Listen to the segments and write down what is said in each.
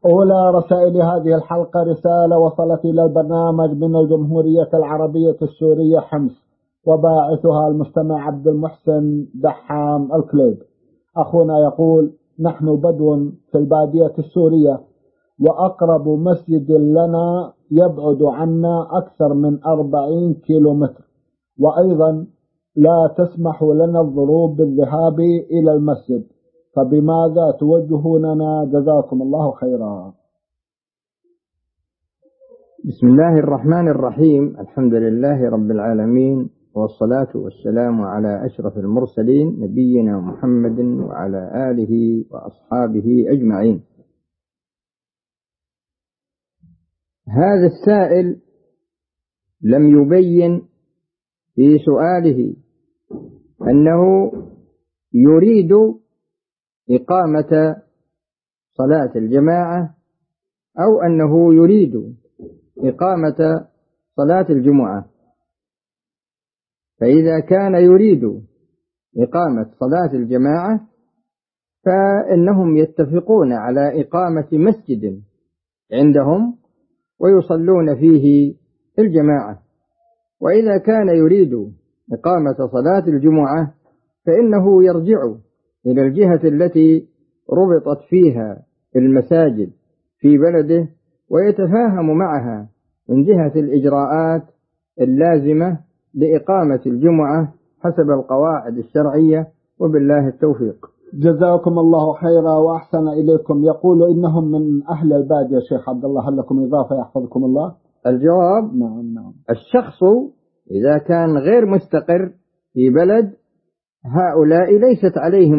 أولى رسائل هذه الحلقة رسالة وصلت إلى البرنامج من الجمهورية العربية السورية حمص، وباعثها المستمع عبد المحسن دحام الكليب. أخونا يقول: نحن بدو في البادية السورية، وأقرب مسجد لنا يبعد عنا أكثر من 40 كيلومتر، وأيضا لا تسمح لنا الظروف بالذهاب إلى المسجد، فبماذا توجهوننا؟ جزاكم الله خيرا. بسم الله الرحمن الرحيم. الحمد لله رب العالمين، والصلاة والسلام على أشرف المرسلين نبينا محمد وعلى آله وأصحابه أجمعين. هذا السائل لم يبين في سؤاله أنه يريد إقامة صلاة الجماعة أو أنه يريد إقامة صلاة الجمعة. فإذا كان يريد إقامة صلاة الجماعة فإنهم يتفقون على إقامة مسجد عندهم ويصلون فيه الجماعة. وإذا كان يريد إقامة صلاة الجمعة فإنه يرجع إلى الجهة التي ربطت فيها المساجد في بلده ويتفاهم معها من جهة الإجراءات اللازمة لإقامة الجمعة حسب القواعد الشرعية، وبالله التوفيق. جزاكم الله خيرا وأحسن إليكم. يقول إنهم من أهل البادية. شيخ عبد الله، هل لكم إضافة يحفظكم الله؟ الجواب: نعم. الشخص إذا كان غير مستقر في بلد هؤلاء ليست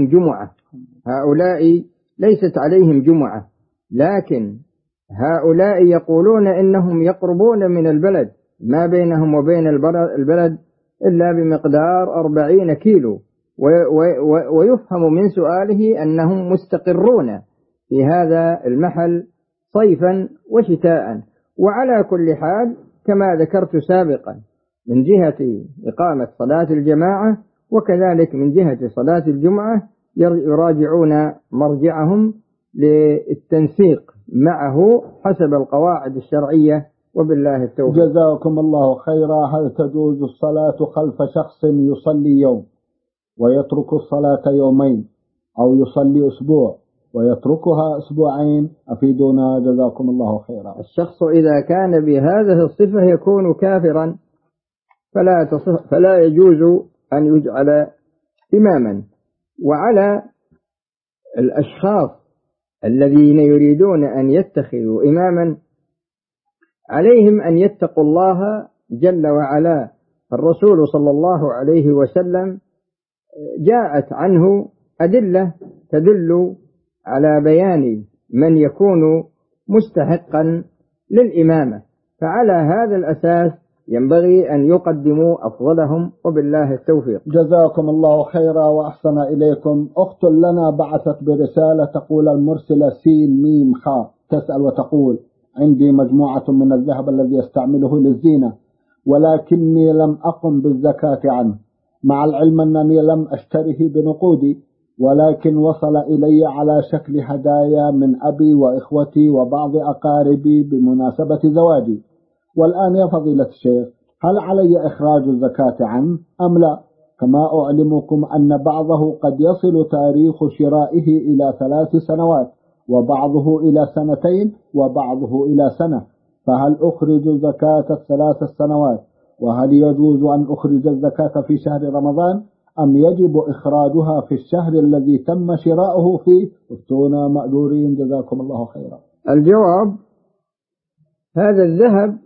عليهم جمعة، لكن هؤلاء يقولون إنهم يقربون من البلد، ما بينهم وبين البلد إلا بمقدار 40 كيلو، ويفهم من سؤاله أنهم مستقرون في هذا المحل صيفا وشتاء. وعلى كل حال كما ذكرت سابقا من جهة إقامة صلاة الجماعة وكذلك من جهة صلاة الجمعة يراجعون مرجعهم للتنسيق معه حسب القواعد الشرعية، وبالله التوفيق. جزاكم الله خيرا. هل تجوز الصلاة خلف شخص يصلي يوم ويترك الصلاة يومين، أو يصلي أسبوع ويتركها أسبوعين؟ أفيدونا جزاكم الله خيرا. الشخص إذا كان بهذه الصفة يكون كافرا، فلا يجوز أن يجعل إماما. وعلى الأشخاص الذين يريدون أن يتخذوا إماما عليهم أن يتقوا الله جل وعلا. الرسول صلى الله عليه وسلم جاءت عنه أدلة تدل على بيان من يكون مستحقا للإمامة، فعلى هذا الأساس ينبغي أن يقدموا أفضلهم، وبالله التوفيق. جزاكم الله خيرا وأحسن إليكم. أخت لنا بعثت برسالة تقول: المرسلة سين ميم خاء تسأل وتقول: عندي مجموعة من الذهب الذي يستعمله للزينة، ولكني لم أقم بالزكاة عنه، مع العلم أنني لم أشتره بنقودي، ولكن وصل إلي على شكل هدايا من أبي وإخوتي وبعض أقاربي بمناسبة زواجي. والآن يا فضيلة الشيخ، هل علي إخراج الزكاة عنه أم لا؟ كما أعلمكم أن بعضه قد يصل تاريخ شرائه إلى 3 سنوات، وبعضه إلى 2 وبعضه إلى سنة، فهل أخرج زكاة 3 سنوات؟ وهل يجوز أن أخرج الزكاة في شهر رمضان أم يجب إخراجها في الشهر الذي تم شراؤه فيه؟ افتونا مأجورين جزاكم الله خيرا. الجواب: هذا الذهب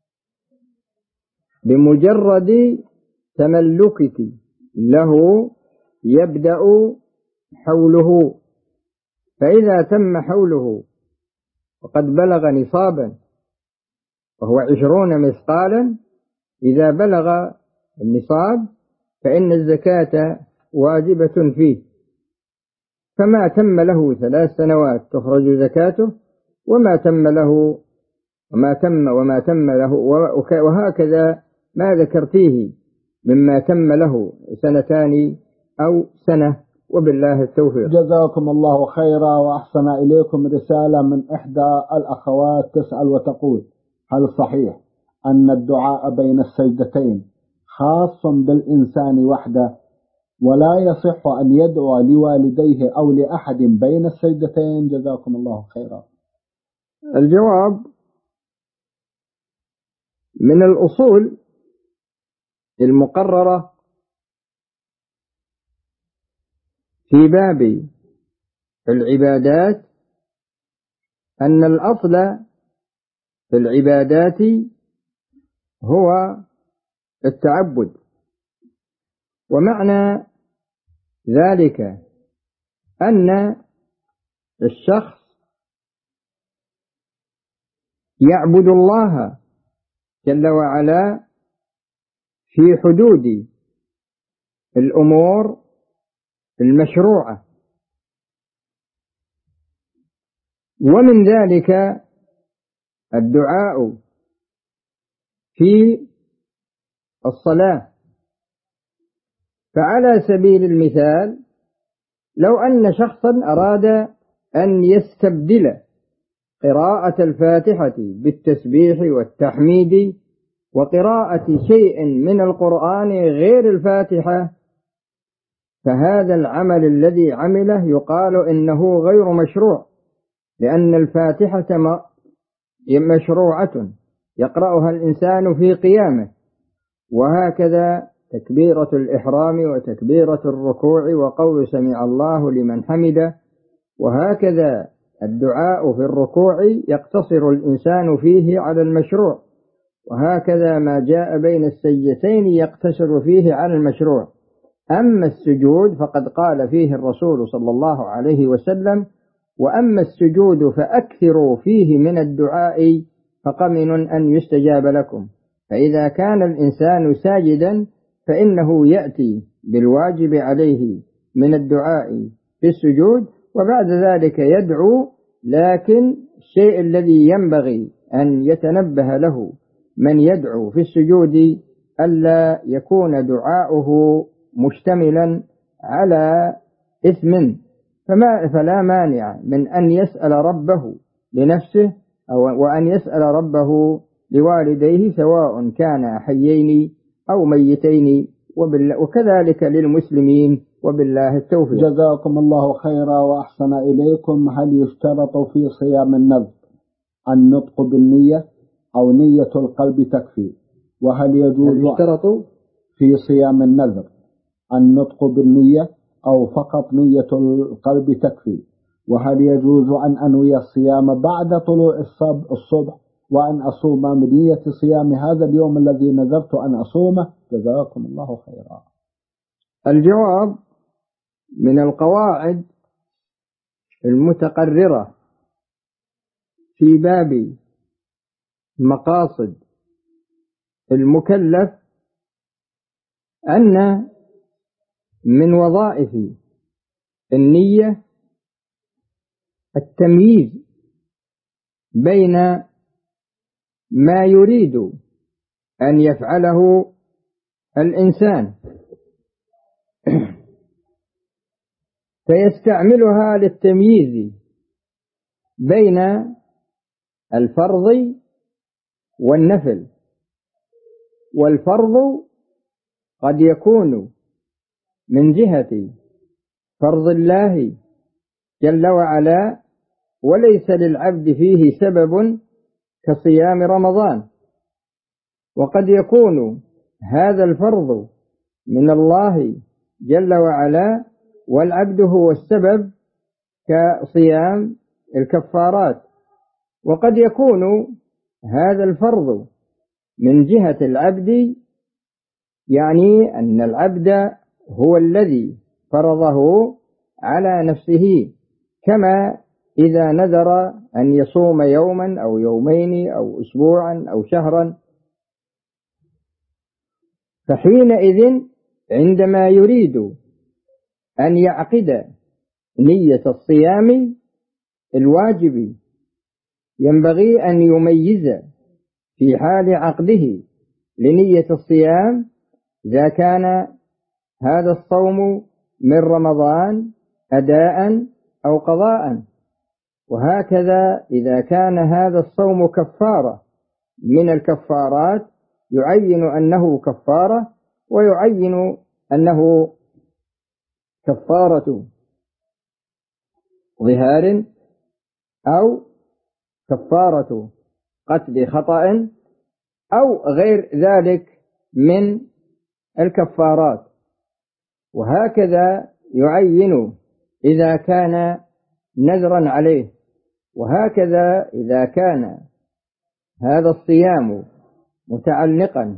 بمجرد تملكك له يبدأ حوله، فإذا تم حوله وقد بلغ نصابا وهو 20 مثقالا، إذا بلغ النصاب فإن الزكاة واجبة فيه. فما تم له 3 سنوات تخرج زكاته، وما تم له وهكذا ما ذكرتيه مما تم له 2 أو سنة وبالله التوفيق. جزاكم الله خيرا وأحسن إليكم. رسالة من إحدى الأخوات تسأل وتقول: هل صحيح أن الدعاء بين السجدتين خاص بالإنسان وحده ولا يصح أن يدعو لوالديه أو لأحد بين السجدتين؟ جزاكم الله خيرا. الجواب: من الأصول المقررة في باب العبادات أن الأصل في العبادات هو التعبد، ومعنى ذلك أن الشخص يعبد الله جل وعلا في حدود الأمور المشروعة، ومن ذلك الدعاء في الصلاة. فعلى سبيل المثال، لو أن شخصا أراد أن يستبدل قراءة الفاتحة بالتسبيح والتحميد وقراءة شيء من القرآن غير الفاتحة، فهذا العمل الذي عمله يقال إنه غير مشروع، لأن الفاتحة مشروعة يقرأها الإنسان في قيامه، وهكذا تكبيرة الإحرام وتكبيرة الركوع وقول سمع الله لمن حمده، وهكذا الدعاء في الركوع يقتصر الإنسان فيه على المشروع، وهكذا ما جاء بين السجدتين يقتصر فيه على المشروع. أما السجود فقد قال فيه الرسول صلى الله عليه وسلم: وأما السجود فأكثروا فيه من الدعاء فقمن أن يستجاب لكم. فإذا كان الإنسان ساجدا فإنه يأتي بالواجب عليه من الدعاء في السجود، وبعد ذلك يدعو. لكن الشيء الذي ينبغي أن يتنبه له من يدعو في السجود ألا يكون دعاؤه مشتملا على إثم، فلا مانع من أن يسأل ربه لنفسه وأن يسأل ربه لوالديه سواء كان حيين أو ميتين، وكذلك للمسلمين، وبالله التوفيق. جزاكم الله خيرا وأحسن إليكم. هل يشترط في صيام النذر النطق بالنية أو نية القلب تكفي؟ وهل يجوز يشترط في صيام النذر النطق بالنية أو فقط نية القلب تكفي؟ وهل يجوز أن أنوي الصيام بعد طلوع الصبح وأن أصوم بنية صيام هذا اليوم الذي نذرت أن أصومه؟ جزاكم الله خيرا. الجواب: من القواعد المتقررة في باب مقاصد المكلف أن من وظائف النية التمييز بين ما يريد أن يفعله الإنسان فيستعملها للتمييز بين الفرض والنفل. والفرض قد يكون من جهة فرض الله جل وعلا وليس للعبد فيه سبب كصيام رمضان، وقد يكون هذا الفرض من الله جل وعلا والعبد هو السبب كصيام الكفارات، وقد يكون هذا الفرض من جهة العبد، يعني أن العبد هو الذي فرضه على نفسه، كما إذا نذر أن يصوم يوما أو يومين أو أسبوعا أو شهرا، فحينئذ عندما يريد أن يعقد نية الصيام الواجب ينبغي أن يميز في حال عقده لنية الصيام إذا كان هذا الصوم من رمضان أداء أو قضاء. وهكذا إذا كان هذا الصوم كفارة من الكفارات يعين أنه كفارة، ويعين أنه كفارة ظهار أو كفارة قتل خطأ أو غير ذلك من الكفارات. وهكذا يعين إذا كان نذرا عليه. وهكذا إذا كان هذا الصيام متعلقا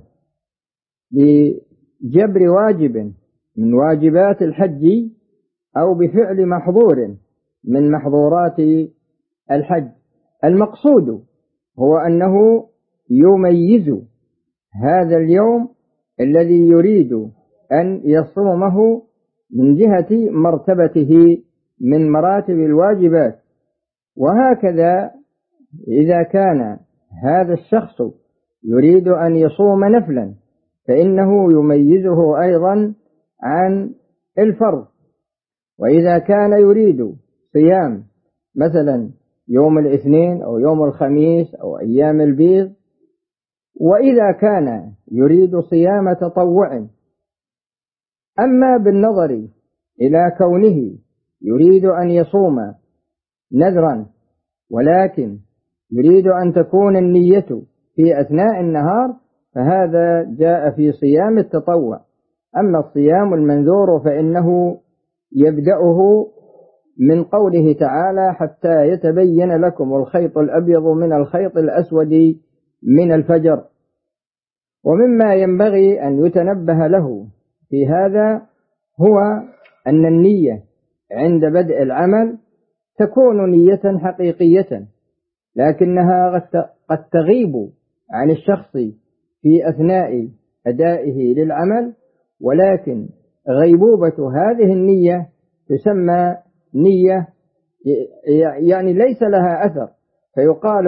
بجبر واجب من واجبات الحج أو بفعل محظور من محظورات الحج. المقصود هو أنه يميز هذا اليوم الذي يريد أن يصومه من جهة مرتبته من مراتب الواجبات. وهكذا إذا كان هذا الشخص يريد أن يصوم نفلا فإنه يميزه أيضا عن الفرض. وإذا كان يريد صيام مثلا يوم الاثنين أو يوم الخميس أو أيام البيض، وإذا كان يريد صيام تطوع. أما بالنظر إلى كونه يريد أن يصوم نذرا ولكن يريد أن تكون النية في أثناء النهار فهذا جاء في صيام التطوع. أما الصيام المنذور فإنه يبدأه من قوله تعالى حتى يتبين لكم الخيط الأبيض من الخيط الأسود من الفجر. ومما ينبغي أن يتنبه له في هذا هو أن النية عند بدء العمل تكون نية حقيقية، لكنها قد تغيب عن الشخص في أثناء أدائه للعمل، ولكن غيبوبة هذه النية تسمى نية يعني ليس لها أثر، فيقال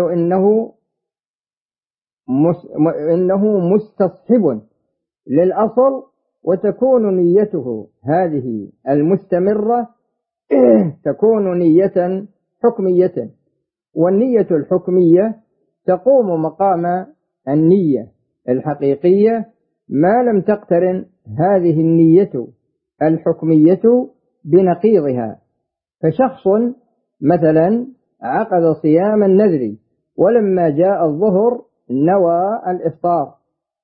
إنه مستصحب للأصل، وتكون نيته هذه المستمرة تكون نية حكمية. والنية الحكمية تقوم مقام النية الحقيقية ما لم تقترن هذه النية الحكمية بنقيضها. فشخص مثلا عقد صيام النذر ولما جاء الظهر نوى الإفطار،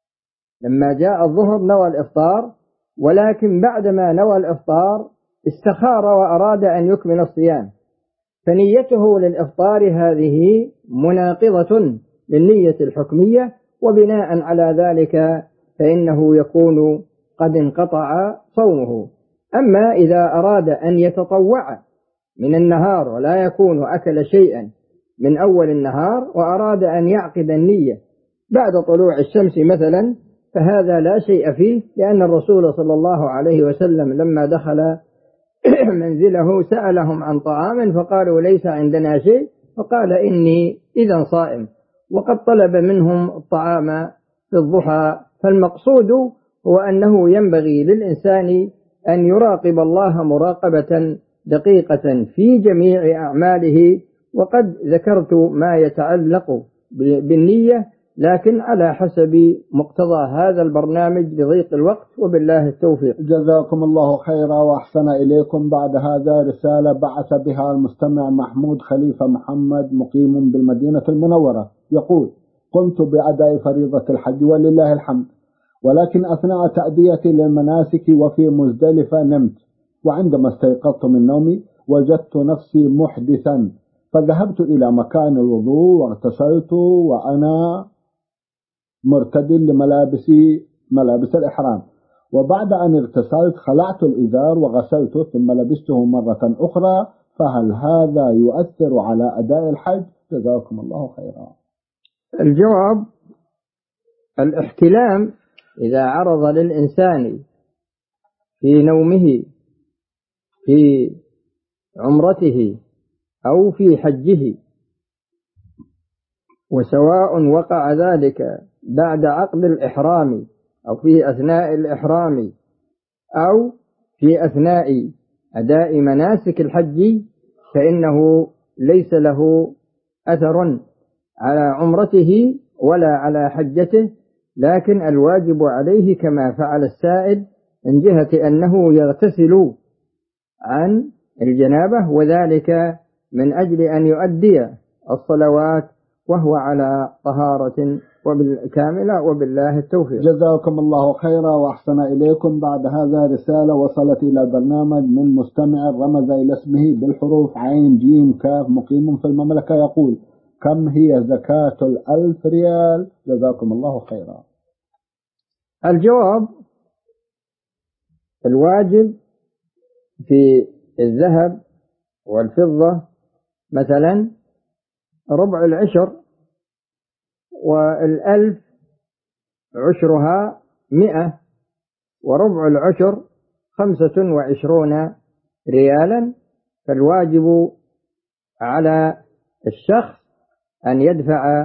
ولكن بعدما نوى الإفطار استخار وأراد أن يكمل الصيام، فنيته للإفطار هذه مناقضة للنية الحكمية، وبناء على ذلك فإنه يكون قد انقطع صومه. أما إذا أراد أن يتطوع من النهار ولا يكون أكل شيئا من أول النهار وأراد أن يعقد النية بعد طلوع الشمس مثلا فهذا لا شيء فيه، لأن الرسول صلى الله عليه وسلم لما دخل منزله سألهم عن طعام فقالوا ليس عندنا شيء، فقال إني إذا صائم، وقد طلب منهم الطعام في الضحى. فالمقصود هو أنه ينبغي للإنسان أن يراقب الله مراقبة دقيقة في جميع أعماله. وقد ذكرت ما يتعلق بالنية لكن على حسب مقتضى هذا البرنامج لضيق الوقت، وبالله التوفيق. جزاكم الله خيرا وأحسن إليكم. بعد هذا رسالة بعث بها المستمع محمود خليفة محمد مقيم بالمدينة المنورة، يقول: قمت بأداء فريضة الحج ولله الحمد، ولكن أثناء تأديتي للمناسك وفي مزدلفة نمت، وعندما استيقظت من نومي وجدت نفسي محدثا، فذهبت إلى مكان الوضوء واغتسلت وأنا مرتدل ملابس الإحرام، وبعد أن اغتسلت خلعت الإزار وغسلته ثم لبسته مرة أخرى، فهل هذا يؤثر على أداء الحج؟ جزاكم الله خيرا. الجواب: الاحتلام إذا عرض للإنسان في نومه في عمرته أو في حجه، وسواء وقع ذلك بعد عقد الإحرام أو في أثناء الإحرام أو في أثناء أداء مناسك الحج فإنه ليس له أثر على عمرته ولا على حجته، لكن الواجب عليه كما فعل السائل من جهة أنه يغتسل عن الجنابة، وذلك من أجل أن يؤدي الصلوات وهو على طهارة كاملة، وبالله التوفيق. جزاكم الله خيرا وأحسن إليكم. بعد هذا رسالة وصلت إلى البرنامج من مستمع رمز إلى اسمه بالحروف عين جيم كاف مقيم في المملكة، يقول: كم هي زكاة 1000 ريال؟ جزاكم الله خيرا. الجواب: الواجب في الذهب والفضة مثلا ربع العشر، وال1000 عشرها 100، وربع العشر 25 ريالا. فالواجب على الشخص أن يدفع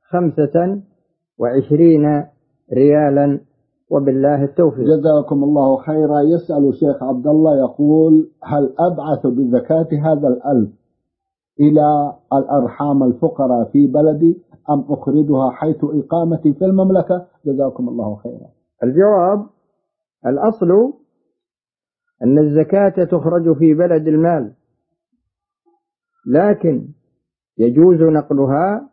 25 ريالا، وبالله التوفيق. جزاكم الله خيرا. يسأل الشيخ عبد الله يقول: هل أبعث بزكاة هذا 1000 إلى الأرحام الفقراء في بلدي أم أخرجها حيث إقامتي في المملكة؟ جزاكم الله خيرا. الجواب: الأصل أن الزكاة تخرج في بلد المال، لكن يجوز نقلها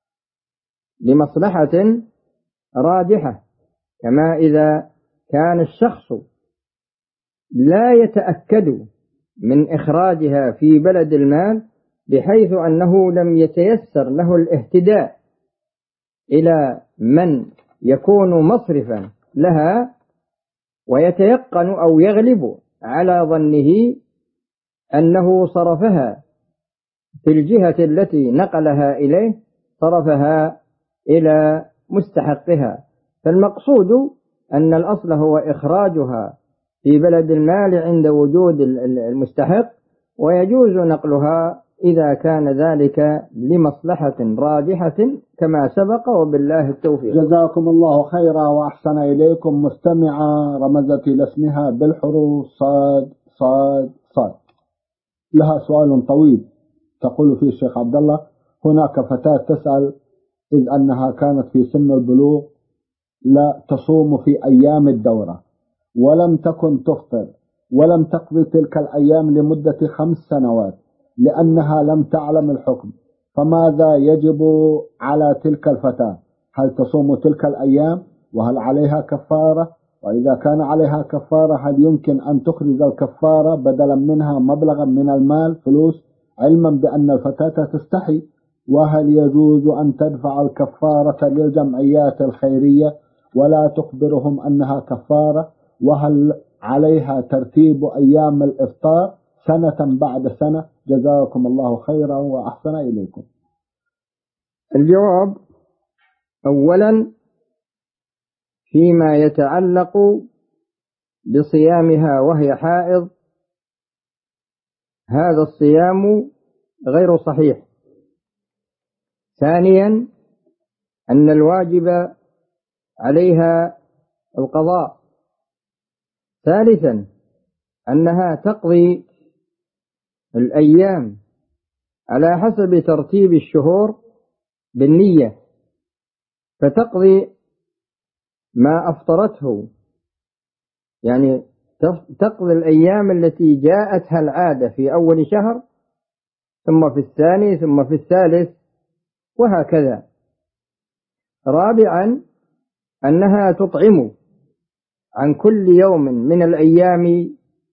لمصلحة راجحة، كما إذا كان الشخص لا يتأكد من إخراجها في بلد المال بحيث أنه لم يتيسر له الاهتداء إلى من يكون مصرفا لها، ويتيقن أو يغلب على ظنه أنه صرفها في الجهة التي نقلها إليه، صرفها إلى مستحقها. فالمقصود أن الأصل هو إخراجها في بلد المال عند وجود المستحق، ويجوز نقلها إذا كان ذلك لمصلحة راجحة كما سبق، وبالله التوفيق. جزاكم الله خيرا وأحسن إليكم. مستمعة رمزت إلى اسمها بالحروف صاد صاد صاد، لها سؤال طويل. تقول فيه الشيخ عبد الله: هناك فتاة تسأل إذ أنها كانت في سن البلوغ لا تصوم في أيام الدورة، ولم تكن تفطر، ولم تقضي تلك الأيام لمدة 5 سنوات لأنها لم تعلم الحكم، فماذا يجب على تلك الفتاة؟ هل تصوم تلك الأيام؟ وهل عليها كفارة؟ وإذا كان عليها كفارة هل يمكن أن تخرج الكفارة بدلا منها مبلغا من المال فلوس، علما بأن الفتاة تستحي؟ وهل يجوز أن تدفع الكفارة للجمعيات الخيرية ولا تخبرهم أنها كفارة؟ وهل عليها ترتيب أيام الإفطار سنة بعد سنة؟ جزاكم الله خيرا وأحسن إليكم. الجواب: أولا، فيما يتعلق بصيامها وهي حائض، هذا الصيام غير صحيح. ثانيا، أن الواجب عليها القضاء. ثالثا، أنها تقضي الأيام على حسب ترتيب الشهور بالنية، فتقضي ما أفطرته، يعني تقضي الأيام التي جاءتها العادة في أول شهر، ثم في الثاني، ثم في الثالث، وهكذا. رابعا، أنها تطعم عن كل يوم من الأيام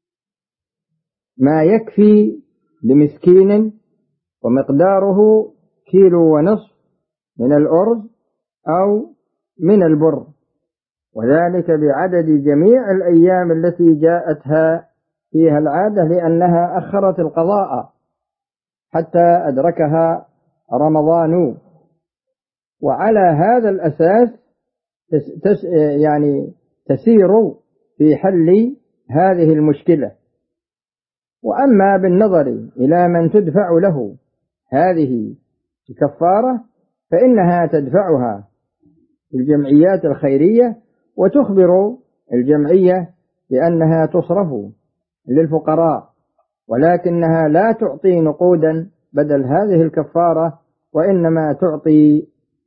ما يكفي لمسكين، ومقداره 1.5 كيلو من الأرز أو من البر، وذلك بعدد جميع الأيام التي جاءتها فيها العادة، لأنها أخرت القضاء حتى أدركها رمضان. وعلى هذا الأساس تسير في حل هذه المشكلة. وأما بالنظر إلى من تدفع له هذه الكفارة فإنها تدفعها الجمعيات الخيرية، وتخبر الجمعية بأنها تصرف للفقراء، ولكنها لا تعطي نقودا بدل هذه الكفارة، وإنما تعطي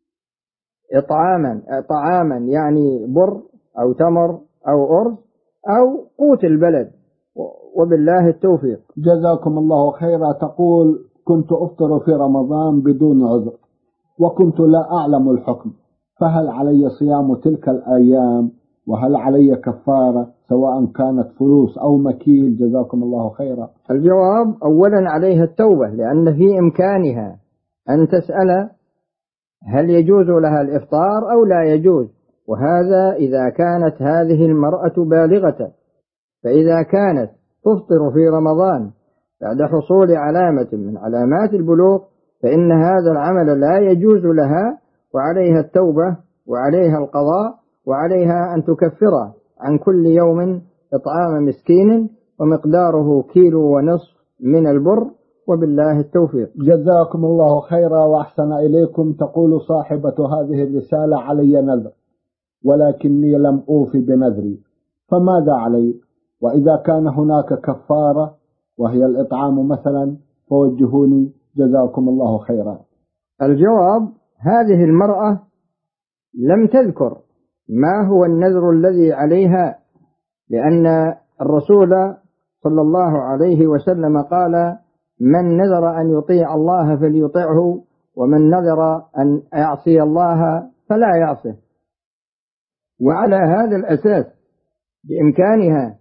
طعاما يعني بر أو تمر أو أرز أو قوت البلد، وبالله التوفيق. جزاكم الله خيرا. تقول: كنت أفطر في رمضان بدون عذر وكنت لا أعلم الحكم، فهل علي صيام تلك الأيام وهل علي كفارة سواء كانت فلوس أو مكيل؟ جزاكم الله خيرا. الجواب: أولا عليها التوبة، لأن في إمكانها أن تسأل هل يجوز لها الإفطار أو لا يجوز، وهذا إذا كانت هذه المرأة بالغة. فإذا كانت تفطر في رمضان بعد حصول علامة من علامات البلوغ فإن هذا العمل لا يجوز لها، وعليها التوبة وعليها القضاء، وعليها أن تكفر عن كل يوم إطعام مسكين ومقداره 1.5 كيلو من البر، وبالله التوفيق. جزاكم الله خيرا وأحسن إليكم. تقول صاحبة هذه الرسالة: علي نذر ولكني لم أوفي بنذري، فماذا علي؟ وإذا كان هناك كفارة وهي الإطعام مثلا فوجهوني جزاكم الله خيرا. الجواب: هذه المرأة لم تذكر ما هو النذر الذي عليها، لأن الرسول صلى الله عليه وسلم قال: من نذر أن يطيع الله فليطعه، ومن نذر أن يعصي الله فلا يعصه. وعلى هذا الأساس بإمكانها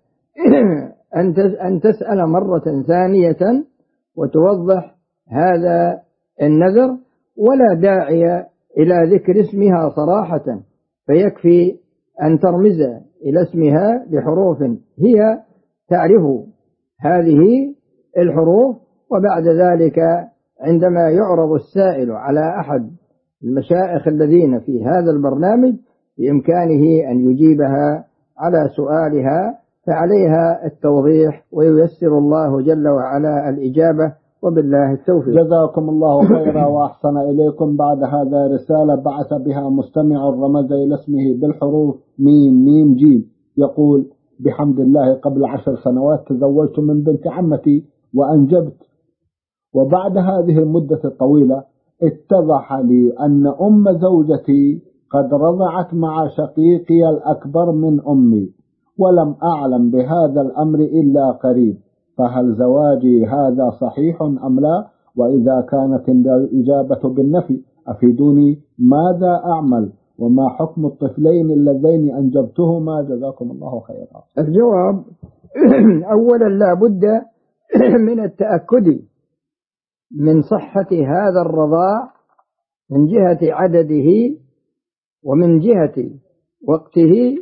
أن تسأل مرة ثانية وتوضح هذا النذر، ولا داعي إلى ذكر اسمها صراحة، فيكفي أن ترمز إلى اسمها بحروف هي تعرف هذه الحروف، وبعد ذلك عندما يعرض السائل على أحد المشايخ الذين في هذا البرنامج بإمكانه أن يجيبها على سؤالها، فعليها التوضيح وييسر الله جل وعلا الإجابة، وبالله التوفيق. جزاكم الله خيرا وأحسن إليكم. بعد هذا رسالة بعث بها مستمع رمز إلى اسمه بالحروف ميم جيم، يقول: بحمد الله قبل 10 سنوات تزوجت من بنت عمتي وأنجبت، وبعد هذه المدة الطويلة اتضح لي أن أم زوجتي قد رضعت مع شقيقي الأكبر من أمي، ولم أعلم بهذا الأمر إلا قريب، فهل زواجي هذا صحيح أم لا؟ وإذا كانت الإجابة بالنفي أفيدوني ماذا أعمل، وما حكم الطفلين اللذين أنجبتهما؟ جزاكم الله خيرا. الجواب: أولا لا بد من التأكد من صحة هذا الرضاع من جهة عدده ومن جهة وقته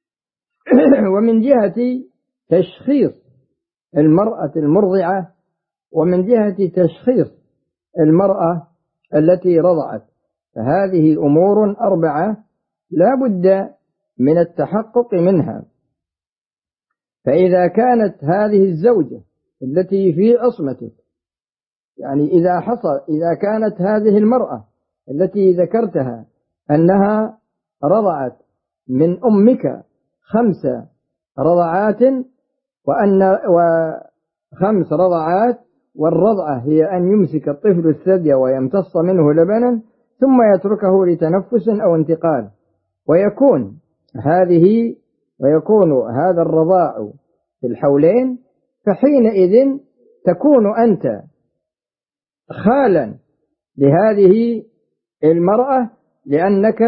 ومن جهة تشخيص المرأة المرضعة ومن جهة تشخيص المرأة التي رضعت، فهذه أمور 4 لا بد من التحقق منها. فإذا كانت هذه الزوجة التي في عصمتك، يعني إذا كانت هذه المرأة التي ذكرتها أنها رضعت من أمك 5 رضعات و5 رضعات، والرضعة هي أن يمسك الطفل الثدي ويمتص منه لبنا ثم يتركه لتنفس أو انتقال، ويكون هذا الرضاع في الحولين، فحينئذ تكون أنت خالا لهذه المرأة، لأنك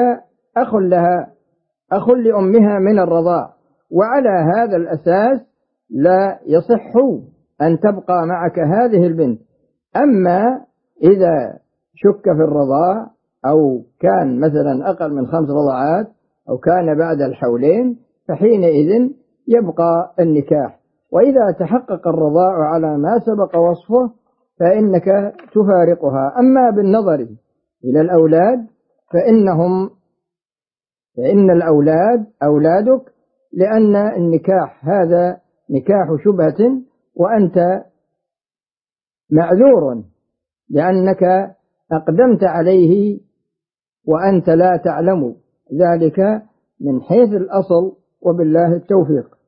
أخ لأمها من الرضاع، وعلى هذا الأساس لا يصح أن تبقى معك هذه البنت. أما إذا شك في الرضاع أو كان مثلا أقل من 5 رضعات أو كان بعد الحولين، فحينئذ يبقى النكاح. وإذا تحقق الرضاع على ما سبق وصفه فإنك تفارقها. أما بالنظر إلى الأولاد فإن الأولاد أولادك، لأن النكاح هذا نكاح شبهة، وأنت معذور لأنك أقدمت عليه وأنت لا تعلم ذلك من حيث الأصل، وبالله التوفيق.